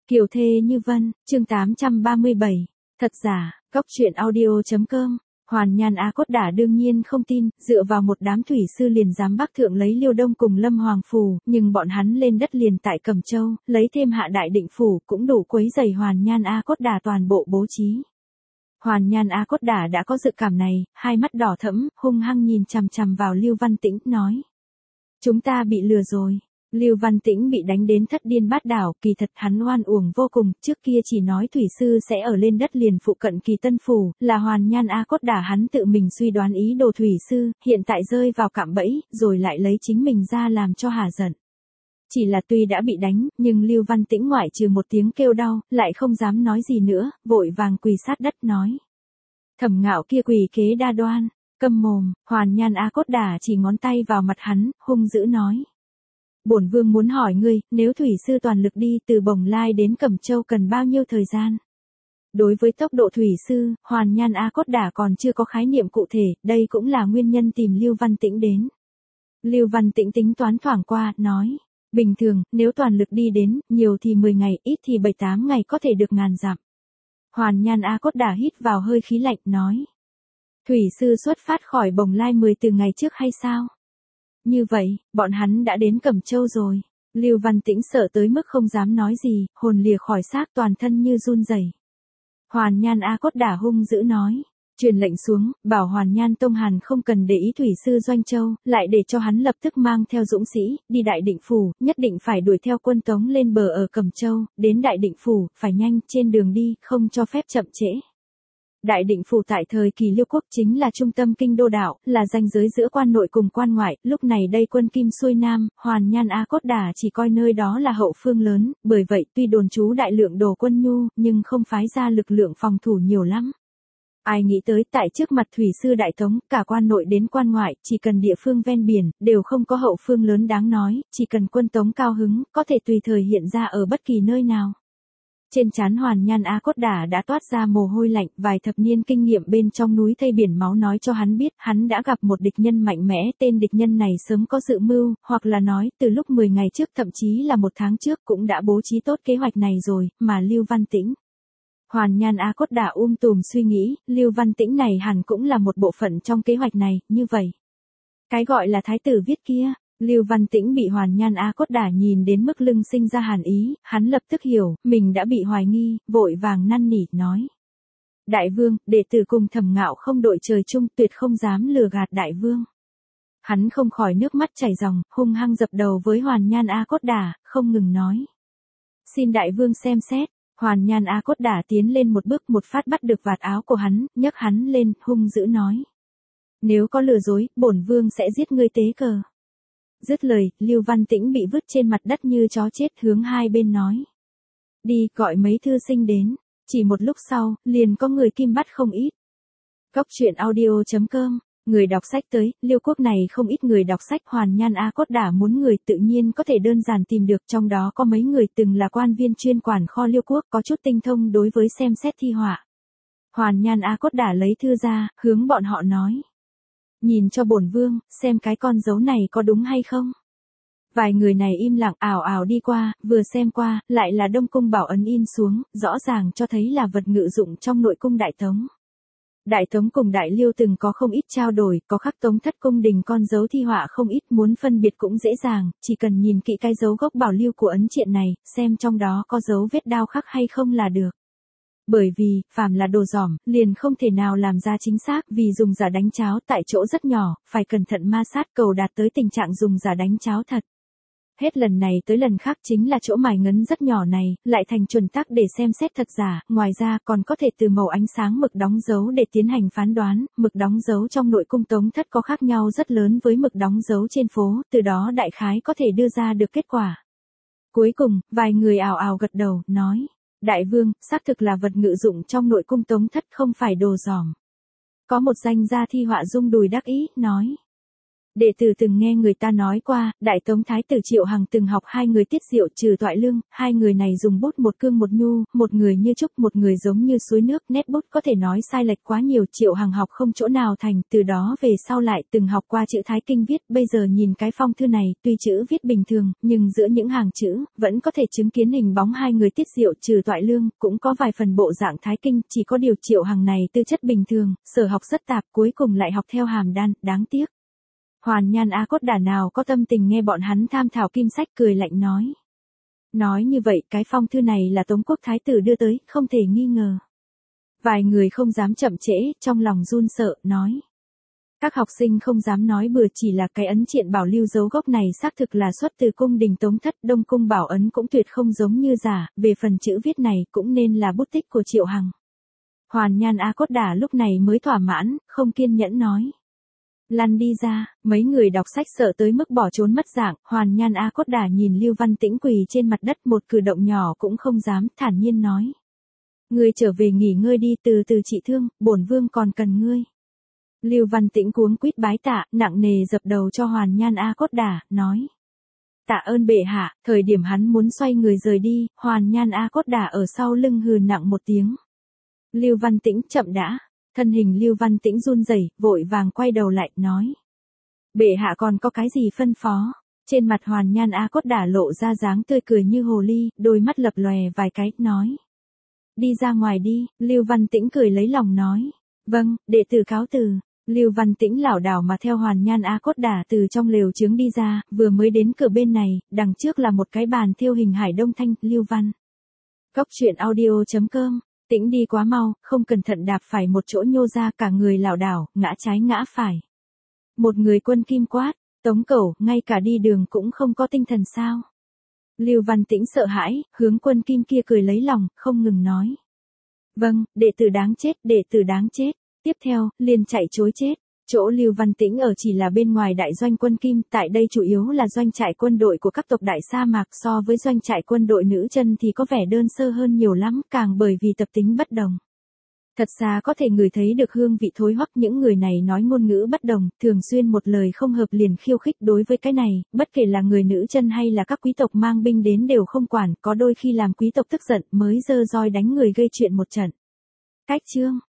Kiều thê như vân, chương 837. Thật giả, góc truyện audio.com. Hoàn Nhan Á Cốt Đả đương nhiên không tin, dựa vào một đám thủy sư liền dám bắc thượng lấy Liêu Đông cùng Lâm Hoàng Phủ, nhưng bọn hắn lên đất liền tại Cẩm Châu, lấy thêm Hạ Đại Định Phủ cũng đủ quấy rầy Hoàn Nhan Á Cốt Đả toàn bộ bố trí. Hoàn Nhan Á Cốt Đả đã có dự cảm này, hai mắt đỏ thẫm, hung hăng nhìn chằm chằm vào Lưu Văn Tĩnh, nói: "Chúng ta bị lừa rồi." Lưu Văn Tĩnh bị đánh đến thất điên bát đảo, kỳ thật hắn oan uổng vô cùng, trước kia chỉ nói thủy sư sẽ ở lên đất liền phụ cận Kỳ Tân Phủ, là Hoàn Nhan Á Cốt Đả hắn tự mình suy đoán ý đồ thủy sư, hiện tại rơi vào cạm bẫy, rồi lại lấy chính mình ra làm cho hả giận. Chỉ là tuy đã bị đánh, nhưng Lưu Văn Tĩnh ngoại trừ một tiếng kêu đau, lại không dám nói gì nữa, vội vàng quỳ sát đất nói: "Thẩm Ngạo kia quỳ kế đa đoan, câm mồm." Hoàn Nhan Á Cốt Đả chỉ ngón tay vào mặt hắn, hung dữ nói: "Bổn vương muốn hỏi ngươi, nếu thủy sư toàn lực đi từ Bồng Lai đến Cẩm Châu cần bao nhiêu thời gian?" Đối với tốc độ thủy sư, Hoàn Nhan Á Cốt Đả còn chưa có khái niệm cụ thể, đây cũng là nguyên nhân tìm Lưu Văn Tĩnh đến. Lưu Văn Tĩnh tính toán thoảng qua, nói: "Bình thường, nếu toàn lực đi đến, nhiều thì 10 ngày, ít thì 7-8 ngày có thể được ngàn dặm." Hoàn Nhan Á Cốt Đả hít vào hơi khí lạnh, nói: "Thủy sư xuất phát khỏi Bồng Lai 10 từ ngày trước hay sao?" Như vậy, bọn hắn đã đến Cẩm Châu rồi. Lưu Văn Tĩnh sợ tới mức không dám nói gì, hồn lìa khỏi xác, toàn thân như run rẩy. Hoàn Nhan Á Cốt Đả hung dữ nói: "Truyền lệnh xuống, bảo Hoàn Nhan Tông Hàn không cần để ý thủy sư Doanh Châu, lại để cho hắn lập tức mang theo dũng sĩ, đi Đại Định Phủ, nhất định phải đuổi theo quân Tống lên bờ ở Cẩm Châu, đến Đại Định Phủ, phải nhanh, trên đường đi, không cho phép chậm trễ." Đại Định Phủ tại thời kỳ Liêu Quốc chính là trung tâm kinh đô đảo, là ranh giới giữa quan nội cùng quan ngoại, lúc này đây quân Kim xuôi Nam, Hoàn Nhan Á Cốt Đả chỉ coi nơi đó là hậu phương lớn, bởi vậy tuy đồn trú đại lượng đồ quân nhu, nhưng không phái ra lực lượng phòng thủ nhiều lắm. Ai nghĩ tới tại trước mặt thủy sư Đại Tống, cả quan nội đến quan ngoại, chỉ cần địa phương ven biển, đều không có hậu phương lớn đáng nói, chỉ cần quân Tống cao hứng, có thể tùy thời hiện ra ở bất kỳ nơi nào. Trên trán Hoàn Nhan Á Cốt Đả đã toát ra mồ hôi lạnh, vài thập niên kinh nghiệm bên trong núi thây biển máu nói cho hắn biết, hắn đã gặp một địch nhân mạnh mẽ, tên địch nhân này sớm có dự mưu, hoặc là nói, từ lúc 10 ngày trước thậm chí là 1 tháng trước cũng đã bố trí tốt kế hoạch này rồi, mà Lưu Văn Tĩnh. Hoàn Nhan Á Cốt Đả tùm suy nghĩ, Lưu Văn Tĩnh này hẳn cũng là một bộ phận trong kế hoạch này, như vậy. Cái gọi là thái tử viết kia. Lưu Văn Tĩnh bị Hoàn Nhan Á Cốt Đả nhìn đến mức lưng sinh ra hàn ý, hắn lập tức hiểu, mình đã bị hoài nghi, vội vàng năn nỉ, nói: "Đại vương, đệ tử cùng Thẩm Ngạo không đội trời chung, tuyệt không dám lừa gạt đại vương." Hắn không khỏi nước mắt chảy ròng, hung hăng dập đầu với Hoàn Nhan Á Cốt Đả, không ngừng nói: "Xin đại vương xem xét." Hoàn Nhan Á Cốt Đả tiến lên một bước, một phát bắt được vạt áo của hắn, nhấc hắn lên, hung dữ nói: "Nếu có lừa dối, bổn vương sẽ giết ngươi tế cờ." Dứt lời, Lưu Văn Tĩnh bị vứt trên mặt đất như chó chết, hướng hai bên nói: "Đi, gọi mấy thư sinh đến." Chỉ một lúc sau, liền có người kim bắt không ít. Góc truyện audio.com. Người đọc sách tới, Liêu Quốc này không ít người đọc sách, Hoàn Nhan Á Cốt Đả muốn người tự nhiên có thể đơn giản tìm được, trong đó có mấy người từng là quan viên chuyên quản kho Liêu Quốc, có chút tinh thông đối với xem xét thi họa. Hoàn Nhan Á Cốt Đả lấy thư ra, hướng bọn họ nói: "Nhìn cho bổn vương, xem cái con dấu này có đúng hay không." Vài người này im lặng, ảo ảo đi qua, vừa xem qua, lại là Đông Cung bảo ấn in xuống, rõ ràng cho thấy là vật ngự dụng trong nội cung Đại Tống. Đại Tống cùng Đại Liêu từng có không ít trao đổi, có khắc Tống thất cung đình con dấu thi họa không ít, muốn phân biệt cũng dễ dàng, chỉ cần nhìn kỹ cái dấu gốc bảo lưu của ấn triện này, xem trong đó có dấu vết đao khắc hay không là được. Bởi vì, phàm là đồ dỏm, liền không thể nào làm ra chính xác, vì dùng giả đánh cháo tại chỗ rất nhỏ, phải cẩn thận ma sát, cầu đạt tới tình trạng dùng giả đánh cháo thật. Hết lần này tới lần khác chính là chỗ mài ngấn rất nhỏ này, lại thành chuẩn tắc để xem xét thật giả, ngoài ra còn có thể từ màu ánh sáng mực đóng dấu để tiến hành phán đoán, mực đóng dấu trong nội cung Tống thất có khác nhau rất lớn với mực đóng dấu trên phố, từ đó đại khái có thể đưa ra được kết quả. Cuối cùng, vài người ào ào gật đầu, nói: "Đại vương, xác thực là vật ngự dụng trong nội cung Tống thất, không phải đồ dỏm." Có một danh gia thi họa rung đùi đắc ý, nói: Đệ tử từng nghe người ta nói qua, Đại Tống Thái tử Triệu Hằng từng học hai người Tiết Diệu Trừ Toại Lương, hai người này dùng bút một cương một nhu, một người như trúc một người giống như suối nước, nét bút có thể nói sai lệch quá nhiều, Triệu Hằng học không chỗ nào thành, từ đó về sau lại từng học qua chữ Thái Kinh viết, bây giờ nhìn cái phong thư này, tuy chữ viết bình thường, nhưng giữa những hàng chữ, vẫn có thể chứng kiến hình bóng hai người Tiết Diệu Trừ Toại Lương, cũng có vài phần bộ dạng Thái Kinh, chỉ có điều Triệu Hằng này tư chất bình thường, sở học rất tạp, cuối cùng lại học theo hàm đan, đáng tiếc. Hoàn Nhan A Cốt Đả nào có tâm tình nghe bọn hắn tham thảo kim sách, cười lạnh nói. Nói như vậy, cái phong thư này là Tống Quốc Thái tử đưa tới, không thể nghi ngờ. Vài người không dám chậm trễ, trong lòng run sợ, nói. Các học sinh không dám nói bừa, chỉ là cái ấn triện bảo lưu dấu gốc này xác thực là xuất từ cung đình Tống Thất, Đông Cung bảo ấn cũng tuyệt không giống như giả, về phần chữ viết này cũng nên là bút tích của Triệu Hằng. Hoàn Nhan A Cốt Đả lúc này mới thỏa mãn, không kiên nhẫn nói. Lăn đi ra, mấy người đọc sách sợ tới mức bỏ trốn mất dạng, Hoàn Nhan A Cốt Đả nhìn Lưu Văn Tĩnh quỳ trên mặt đất, một cử động nhỏ cũng không dám, thản nhiên nói. Ngươi trở về nghỉ ngơi đi, từ từ trị thương, bổn vương còn cần ngươi. Lưu Văn Tĩnh cuống quýt bái tạ, nặng nề dập đầu cho Hoàn Nhan A Cốt Đả, nói. Tạ ơn bệ hạ, thời điểm hắn muốn xoay người rời đi, Hoàn Nhan A Cốt Đả ở sau lưng hừ nặng một tiếng. Lưu Văn Tĩnh chậm đã. Thân hình Lưu Văn Tĩnh run rẩy, vội vàng quay đầu lại, nói. Bệ hạ còn có cái gì phân phó? Trên mặt Hoàn Nhan A Cốt Đả lộ ra dáng tươi cười như hồ ly, đôi mắt lập lòe vài cái, nói. Đi ra ngoài đi, Lưu Văn Tĩnh cười lấy lòng nói. Vâng, đệ tử cáo từ. Lưu Văn Tĩnh lảo đảo mà theo Hoàn Nhan A Cốt Đả từ trong lều chướng đi ra, vừa mới đến cửa bên này, đằng trước là một cái bàn thêu hình hải đông thanh, Lưu Văn. Cóc truyện audio.com. Tĩnh đi quá mau, không cẩn thận đạp phải một chỗ nhô ra, cả người lảo đảo, ngã trái ngã phải. Một người quân kim quát, Tống Cẩu, ngay cả đi đường cũng không có tinh thần sao? Lưu Văn Tĩnh sợ hãi, hướng quân kim kia cười lấy lòng, không ngừng nói. Vâng, đệ tử đáng chết, đệ tử đáng chết. Tiếp theo, liền chạy trối chết. Chỗ Lưu Văn Tĩnh ở chỉ là bên ngoài đại doanh quân Kim, tại đây chủ yếu là doanh trại quân đội của các tộc đại sa mạc, so với doanh trại quân đội nữ chân thì có vẻ đơn sơ hơn nhiều lắm, càng bởi vì tập tính bất đồng. Thật ra có thể ngửi thấy được hương vị thối hoắc, những người này nói ngôn ngữ bất đồng, thường xuyên một lời không hợp liền khiêu khích, đối với cái này, bất kể là người nữ chân hay là các quý tộc mang binh đến đều không quản, có đôi khi làm quý tộc tức giận mới giơ roi đánh người gây chuyện một trận. Cách chương